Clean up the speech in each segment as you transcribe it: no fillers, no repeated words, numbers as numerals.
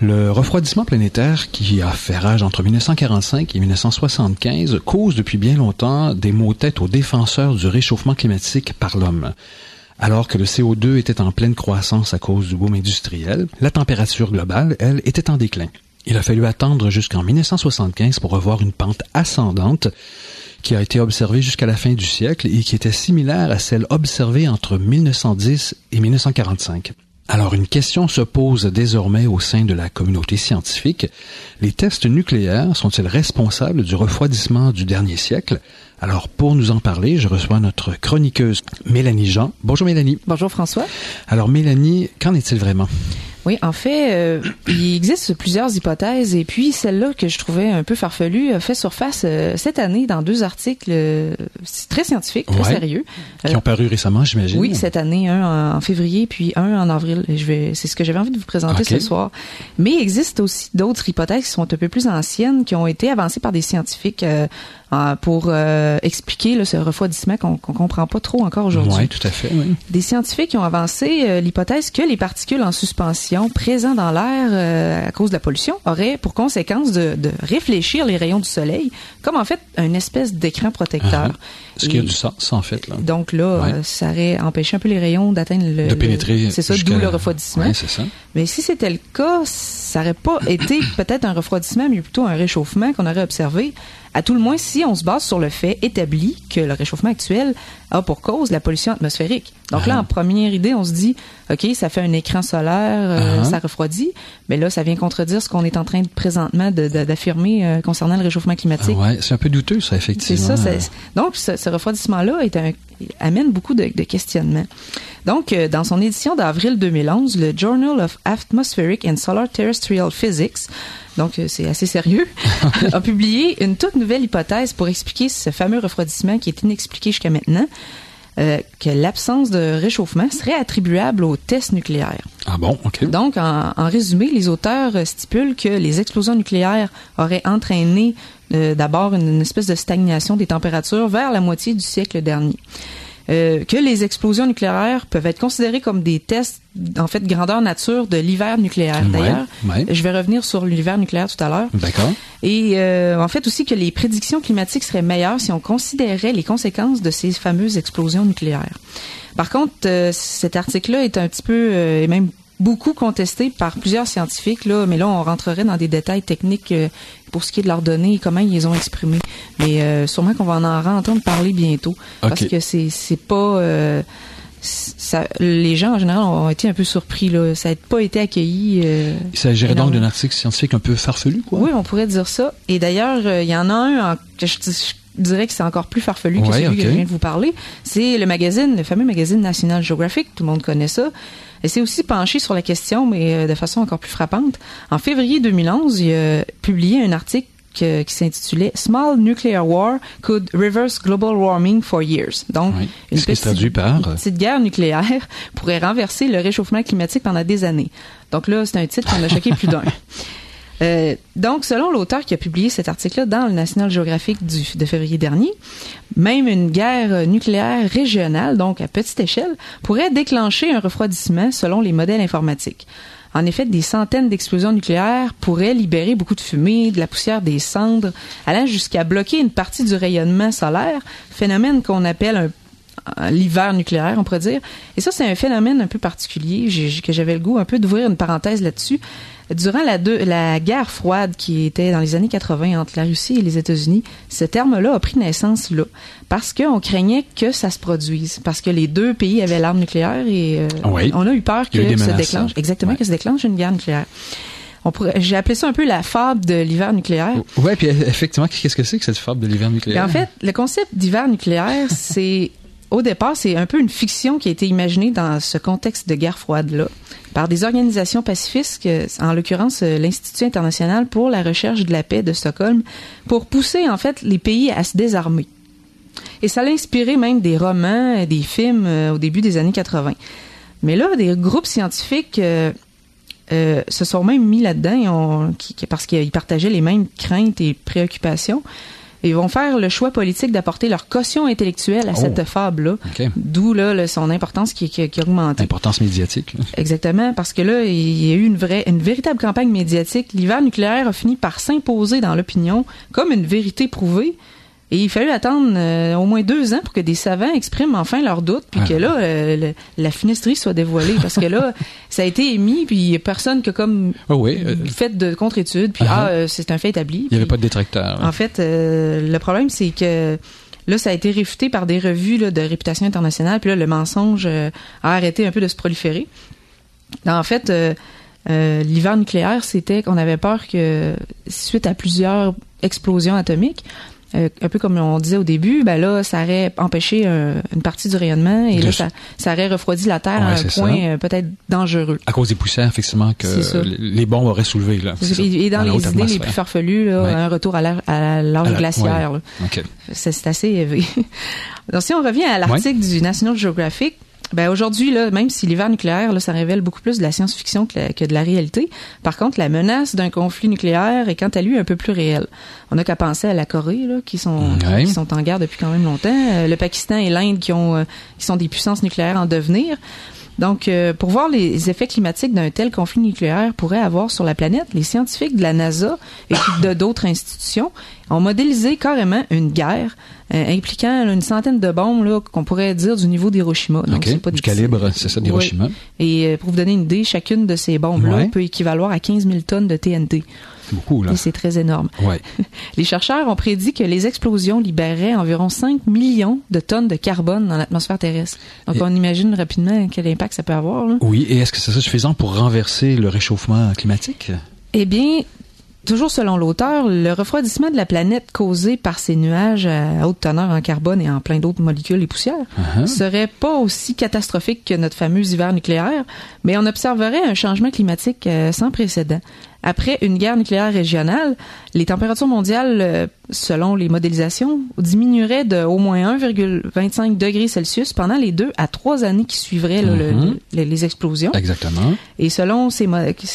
Le refroidissement planétaire qui a fait rage entre 1945 et 1975 cause depuis bien longtemps des maux de tête aux défenseurs du réchauffement climatique par l'homme. Alors que le CO2 était en pleine croissance à cause du boom industriel, la température globale, elle, était en déclin. Il a fallu attendre jusqu'en 1975 pour revoir une pente ascendante qui a été observée jusqu'à la fin du siècle et qui était similaire à celle observée entre 1910 et 1945. Alors, une question se pose désormais au sein de la communauté scientifique. Les tests nucléaires sont-ils responsables du refroidissement du dernier siècle? Alors, pour nous en parler, je reçois notre chroniqueuse Mélanie Jean. Bonjour Mélanie. Bonjour François. Alors Mélanie, qu'en est-il vraiment? Oui, en fait, il existe plusieurs hypothèses et puis celle-là que je trouvais un peu farfelue a fait surface cette année dans 2 articles très scientifiques, très sérieux. Qui ont paru récemment, j'imagine. Oui, cette année, un en février puis un en avril. C'est ce que j'avais envie de vous présenter ce soir. Mais il existe aussi d'autres hypothèses qui sont un peu plus anciennes, qui ont été avancées par des scientifiques pour expliquer là, ce refroidissement qu'on comprend pas trop encore aujourd'hui. Oui, tout à fait. Oui. Des scientifiques qui ont avancé l'hypothèse que les particules en suspension présents dans l'air à cause de la pollution auraient pour conséquence de réfléchir les rayons du soleil comme en fait une espèce d'écran protecteur. Ce qui a du sens en fait. Là. Donc là, ça aurait empêché un peu les rayons d'atteindre de pénétrer. C'est ça, d'où le refroidissement. Oui, c'est ça. Mais si c'était le cas, ça n'aurait pas été peut-être un refroidissement, mais plutôt un réchauffement qu'on aurait observé. À tout le moins, si on se base sur le fait établi que le réchauffement actuel a pour cause la pollution atmosphérique. Donc là, en première idée, on se dit, OK, ça fait un écran solaire, ça refroidit, mais là, ça vient contredire ce qu'on est en train de présentement d'affirmer concernant le réchauffement climatique. Oui, c'est un peu douteux, ça, effectivement. C'est ça. Donc, ce refroidissement-là amène beaucoup de questionnements. Donc, dans son édition d'avril 2011, le Journal of Atmospheric and Solar Terrestrial Physics, donc c'est assez sérieux, a publié une toute nouvelle hypothèse pour expliquer ce fameux refroidissement qui est inexpliqué jusqu'à maintenant, que l'absence de réchauffement serait attribuable aux tests nucléaires. Ah bon, OK. Donc, en résumé, les auteurs stipulent que les explosions nucléaires auraient entraîné d'abord une espèce de stagnation des températures vers la moitié du siècle dernier. Que les explosions nucléaires peuvent être considérées comme des tests, en fait, grandeur nature de l'hiver nucléaire. D'ailleurs, je vais revenir sur l'hiver nucléaire tout à l'heure. D'accord. Et en fait aussi que les prédictions climatiques seraient meilleures si on considérait les conséquences de ces fameuses explosions nucléaires. Par contre, cet article-là est un petit peu, et même beaucoup contesté par plusieurs scientifiques, là, mais là, on rentrerait dans des détails techniques pour ce qui est de leurs données et comment ils les ont exprimées. Mais sûrement qu'on va en entendre parler bientôt. Parce que c'est pas... les gens, en général, ont été un peu surpris. Là. Ça n'a pas été accueilli. Il s'agirait donc d'un article scientifique un peu farfelu, quoi? Oui, on pourrait dire ça. Et d'ailleurs, il y en a un que je dirais que c'est encore plus farfelu que celui que je viens de vous parler. C'est le fameux magazine National Geographic. Tout le monde connaît ça. Et c'est aussi penché sur la question, mais de façon encore plus frappante. En février 2011, il a publié un article qui s'intitulait « Small Nuclear War Could Reverse Global Warming for Years ». Donc, une petite guerre nucléaire pourrait renverser le réchauffement climatique pendant des années. Donc là, c'est un titre qui en a choqué plus d'un. Donc, selon l'auteur qui a publié cet article-là dans le National Geographic de février dernier, même une guerre nucléaire régionale, donc à petite échelle, pourrait déclencher un refroidissement selon les modèles informatiques. En effet, des centaines d'explosions nucléaires pourraient libérer beaucoup de fumée, de la poussière des cendres, allant jusqu'à bloquer une partie du rayonnement solaire, phénomène qu'on appelle l'hiver nucléaire, on pourrait dire. Et ça, c'est un phénomène un peu particulier, que j'avais le goût un peu d'ouvrir une parenthèse là-dessus. Durant la guerre froide qui était dans les années 80 entre la Russie et les États-Unis, ce terme-là a pris naissance là, parce qu'on craignait que ça se produise, parce que les deux pays avaient l'arme nucléaire et on a eu peur que se déclenche une guerre nucléaire. J'ai appelé ça un peu la fable de l'hiver nucléaire. Oui, puis effectivement, qu'est-ce que c'est que cette fable de l'hiver nucléaire? Et en fait, le concept d'hiver nucléaire, au départ, c'est un peu une fiction qui a été imaginée dans ce contexte de guerre froide-là par des organisations pacifistes, en l'occurrence l'Institut international pour la recherche de la paix de Stockholm, pour pousser en fait les pays à se désarmer. Et ça l'a inspiré même des romans, des films au début des années 80. Mais là, des groupes scientifiques se sont même mis là-dedans parce qu'ils partageaient les mêmes craintes et préoccupations. Ils vont faire le choix politique d'apporter leur caution intellectuelle à cette fable-là. Okay. D'où là, son importance qui augmente. Importance médiatique. Là. Exactement, parce que là, il y a eu une véritable campagne médiatique. L'hiver nucléaire a fini par s'imposer dans l'opinion comme une vérité prouvée. Et il fallut attendre au moins 2 ans pour que des savants expriment enfin leurs doutes, puis que là, la funesterie soit dévoilée. Parce que là, ça a été émis, puis il n'y a personne qui a comme fait de contre-études, puis c'est un fait établi. Il n'y avait pas de détracteurs. En fait, le problème, c'est que là, ça a été réfuté par des revues là, de réputation internationale, puis là, le mensonge a arrêté un peu de se proliférer. En fait, l'hiver nucléaire, c'était qu'on avait peur que, suite à plusieurs explosions atomiques, un peu comme on disait au début, ben là, ça aurait empêché une partie du rayonnement et là, ça aurait refroidi la Terre à un point peut-être dangereux. À cause des poussières, effectivement, que les bombes auraient soulevé. Là. Et dans les idées les plus farfelues, là, un retour à l'âge glaciaire. Là. Okay. C'est assez élevé. Donc, si on revient à l'article du National Geographic, ben aujourd'hui, là, même si l'hiver nucléaire, là, ça révèle beaucoup plus de la science-fiction que de la réalité. Par contre, la menace d'un conflit nucléaire est quant à lui un peu plus réelle. On n'a qu'à penser à la Corée, là, qui sont en guerre depuis quand même longtemps. Le Pakistan et l'Inde qui sont des puissances nucléaires en devenir. Donc, pour voir les effets climatiques d'un tel conflit nucléaire pourrait avoir sur la planète, les scientifiques de la NASA et d'autres institutions ont modélisé carrément une guerre impliquant une centaine de bombes là, qu'on pourrait dire du niveau d'Hiroshima. Donc, c'est pas du calibre, c'est ça, d'Hiroshima. Et pour vous donner une idée, chacune de ces bombes-là peut équivaloir à 15 000 tonnes de TNT. C'est beaucoup, là. Et c'est très énorme. Ouais. Les chercheurs ont prédit que les explosions libéreraient environ 5 millions de tonnes de carbone dans l'atmosphère terrestre. Donc, on imagine rapidement quel impact ça peut avoir. Là. Oui, et est-ce que c'est ça suffisant pour renverser le réchauffement climatique? Eh bien, toujours selon l'auteur, le refroidissement de la planète causé par ces nuages à haute teneur en carbone et en plein d'autres molécules et poussières serait pas aussi catastrophique que notre fameux hiver nucléaire, mais on observerait un changement climatique sans précédent. Après une guerre nucléaire régionale, les températures mondiales, selon les modélisations, diminueraient de au moins 1,25 degrés Celsius pendant les 2 à 3 années qui suivraient là, les explosions. Exactement. Et selon ces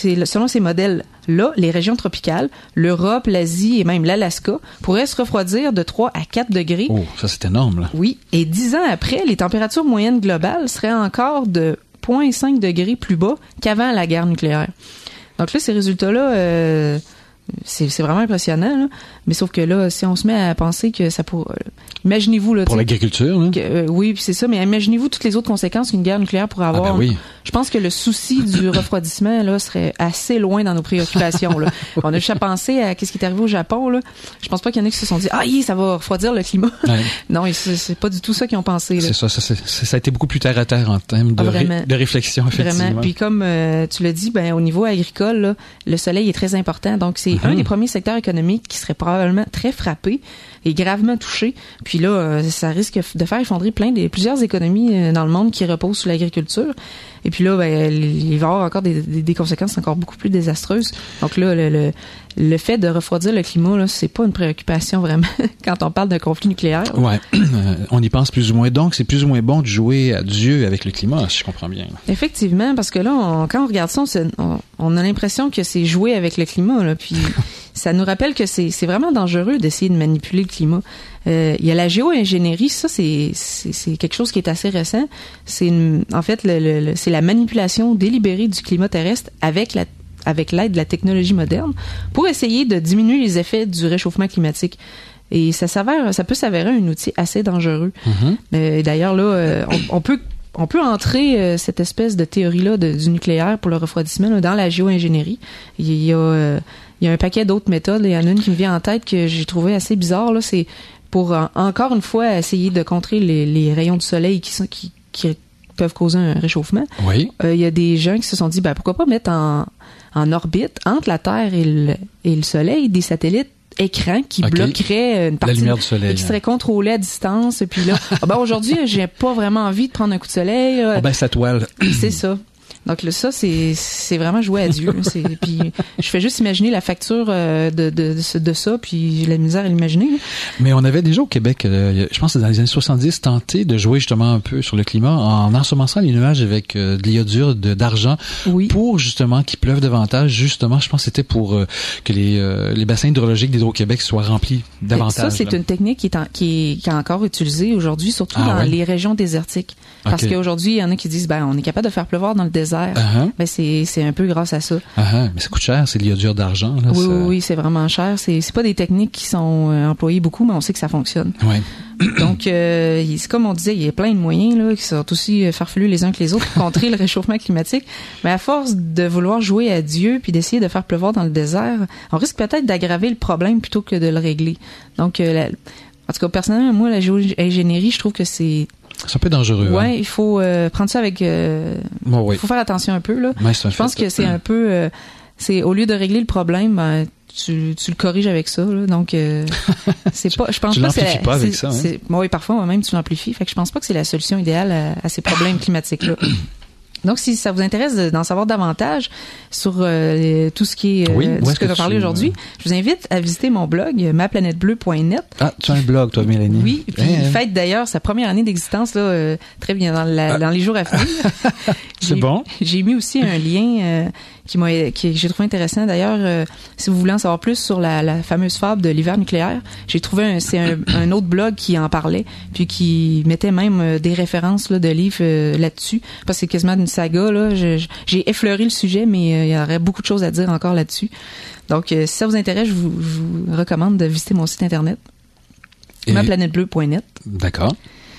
modèles-là, les régions tropicales, l'Europe, l'Asie et même l'Alaska pourraient se refroidir de 3 à 4 degrés. Oh, ça c'est énorme, là. Oui, et 10 ans après, les températures moyennes globales seraient encore de 0,5 degrés plus bas qu'avant la guerre nucléaire. Donc là, ces résultats-là, c'est vraiment impressionnant, là. Mais sauf que là, si on se met à penser que ça pourrait... Imaginez-vous... Là, pour l'agriculture, là. Oui, puis c'est ça, mais imaginez-vous toutes les autres conséquences qu'une guerre nucléaire pourrait avoir. Ah ben oui. Je pense que le souci du refroidissement, là, serait assez loin dans nos préoccupations, là. On a juste à penser à ce qui est arrivé au Japon, là. Je pense pas qu'il y en a qui se sont dit « Ah, ça va refroidir le climat. Ouais. » Non, c'est pas du tout ça qu'ils ont pensé, là. C'est ça, ça a été beaucoup plus terre à terre en termes de réflexion, effectivement. Vraiment. Puis comme tu l'as dit, ben au niveau agricole, là, le soleil est très important. Donc, c'est un des premiers secteurs économiques qui serait probablement très frappé et gravement touché. Puis là, ça risque de faire effondrer plusieurs économies dans le monde qui reposent sur l'agriculture. Et puis là, ben, il va y avoir encore des conséquences encore beaucoup plus désastreuses. Donc là, le fait de refroidir le climat, là, c'est pas une préoccupation vraiment quand on parle d'un conflit nucléaire. Ouais, on y pense plus ou moins. Donc, c'est plus ou moins bon de jouer à Dieu avec le climat, si je comprends bien. Effectivement, parce que là, quand on regarde ça, on a l'impression que c'est jouer avec le climat, là. Puis ça nous rappelle que c'est vraiment dangereux d'essayer de manipuler le climat. Il y a la géo-ingénierie, ça c'est quelque chose qui est assez récent. C'est c'est la manipulation délibérée du climat terrestre avec l'aide de la technologie moderne pour essayer de diminuer les effets du réchauffement climatique. Et ça peut s'avérer un outil assez dangereux. D'ailleurs là, on peut entrer cette espèce de théorie-là du nucléaire pour le refroidissement là, dans la géo-ingénierie. Il y a un paquet d'autres méthodes. Il y en a une qui me vient en tête que j'ai trouvé assez bizarre. Là, c'est pour encore une fois essayer de contrer les rayons du soleil qui peuvent causer un réchauffement. Oui. Il y a des gens qui se sont dit, pourquoi pas mettre en orbite entre la Terre et le soleil des satellites écran qui bloquerait une partie la lumière du soleil, qui serait contrôlée à distance. Puis là, aujourd'hui, j'ai pas vraiment envie de prendre un coup de soleil. Sa toile. C'est ça. Donc là, ça, c'est vraiment jouer à Dieu. Puis je fais juste imaginer la facture de ça, puis j'ai la misère à l'imaginer. Mais on avait déjà au Québec, je pense que dans les années 70, tenté de jouer justement un peu sur le climat en ensemençant les nuages avec de l'iodure d'argent pour justement qu'il pleuve davantage. Justement, je pense que c'était pour que les bassins hydrologiques d'Hydro-Québec soient remplis davantage. Ça, c'est une technique qui est encore utilisée aujourd'hui, surtout dans les régions désertiques. Parce qu'aujourd'hui, il y en a qui disent, on est capable de faire pleuvoir dans le désert. Ben, c'est un peu grâce à ça. Mais ça coûte cher, c'est l'iodure d'argent. Là, oui, c'est vraiment cher. C'est pas des techniques qui sont employées beaucoup, mais on sait que ça fonctionne. Ouais. Donc, c'est comme on disait, il y a plein de moyens là qui sont aussi farfelus les uns que les autres pour contrer le réchauffement climatique. Mais à force de vouloir jouer à Dieu puis d'essayer de faire pleuvoir dans le désert, on risque peut-être d'aggraver le problème plutôt que de le régler. Donc, en tout cas, personnellement, moi, la géo-ingénierie, je trouve que c'est un peu dangereux. Ouais, il faut prendre ça avec. Il faut faire attention un peu là. Ouais, je pense que c'est un peu. C'est au lieu de régler le problème, tu le corriges avec ça. Là. Donc c'est pas. Je pense tu pas. l'amplifies pas avec ça. Hein? Oui, parfois même tu l'amplifies. Fait que je pense pas que c'est la solution idéale à ces problèmes climatiques là. Donc, si ça vous intéresse d'en savoir davantage sur tout ce qui est ce que tu as parlé aujourd'hui, je vous invite à visiter mon blog maplanètebleu.net. Ah, tu as un blog, toi, Mélanie. Oui, puis il fête d'ailleurs sa première année d'existence là, très bien dans les jours à venir. C'est bon. J'ai mis aussi un lien que j'ai trouvé intéressant. D'ailleurs, si vous voulez en savoir plus sur la fameuse fable de l'hiver nucléaire, j'ai trouvé un autre blog qui en parlait, puis qui mettait même des références là, de livres là-dessus, parce que c'est quasiment une saga. Là. J'ai effleuré le sujet, mais il y aurait beaucoup de choses à dire encore là-dessus. Donc, si ça vous intéresse, je vous recommande de visiter mon site internet, maplanètebleu.net. D'accord.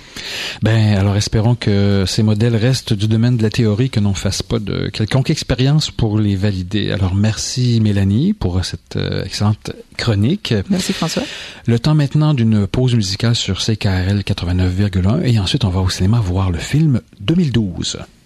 Alors espérons que ces modèles restent du domaine de la théorie, que l'on ne fasse pas de quelconque expérience pour les valider. Alors merci Mélanie pour cette excellente chronique. Merci François. Le temps maintenant d'une pause musicale sur CKRL 89,1 et ensuite on va au cinéma voir le film 2012.